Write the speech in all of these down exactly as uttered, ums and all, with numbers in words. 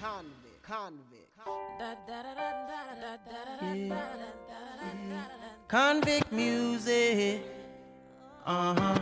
convict, convict. Convict music. Uh-huh.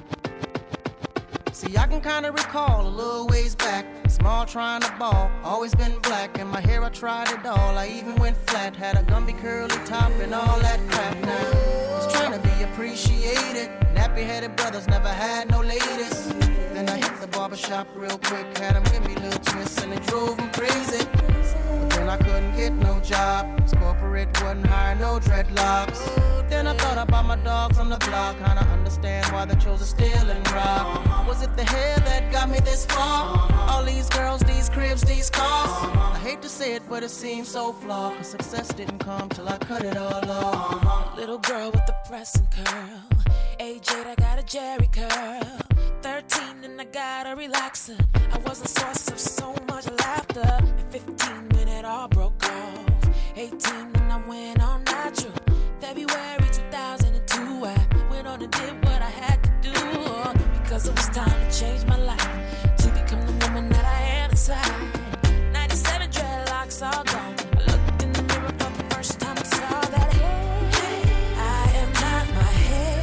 See, I can kinda recall a little ways back. Small trying to ball, always been black. And my hair, I tried it all. I even went flat, had a Gumby curly top and all that crap. Now, was trying to be appreciated. Nappy-headed brothers never had no ladies. Then I hit the barbershop real quick, had them give me little twists and it drove them crazy. But then I couldn't get no job, cause corporate wouldn't hire no dreadlocks. Then I thought about my dogs on the block, kinda understand why they chose to steal and rob. Was it the hair that got me this far? All these girls, these cribs, these cars. I hate to say it, but it seems so flawed, cause success didn't come till I cut it all off. Little girl with the press and curl, age eight, I got a Jerry curl. Thirteen and I got a relaxer. I was a source of so much laughter. At fifteen when it all broke off. Eighteen and I went on natural. February two thousand two, I went on and did what I had to do, because it was time to change my life, to become the woman that I am inside. Ninety-seven dreadlocks all gone. I looked in the mirror for the first time and saw that, hey, I am not my hair,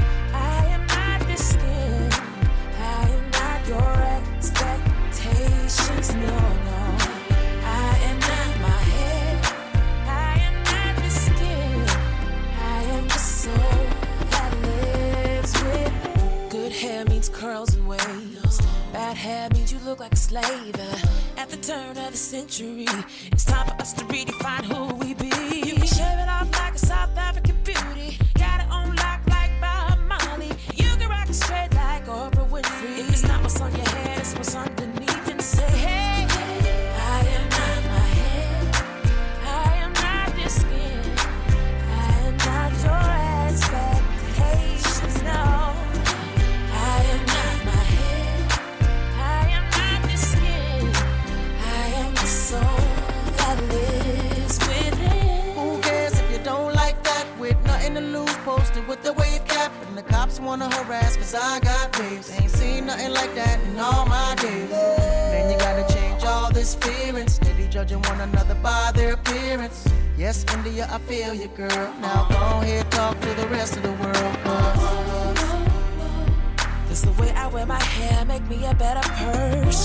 I am not this skin, I am not your expectations, no, no. I am not my hair, I am not this skin, I am the soul that lives with. Good hair means curls and waves. Bad hair means you look like a slave. At the turn of the century, it's time for us to redefine who we be. You can shave it off like a South African beauty. Got it on lock like Bob Marley. You can rock it straight like Oprah Winfrey. If it's not what's on your head, it's what's underneath. And say, hey, I am not my hair, I am not this skin, I am not your expectations, no. I am not my hair, I am not this skin, I am the soul that lives within. Who cares if you don't like that? With nothing to lose, posted with the wave cap. And the cops wanna harass cause I got waves. Ain't seen nothing like that in all my days. Then you gotta change all this fearing. Steady judging one another by their appearance. Yes, India, I feel you, girl. Now go ahead, talk to the rest of the world, cause Does the way I wear my hair make me a better person?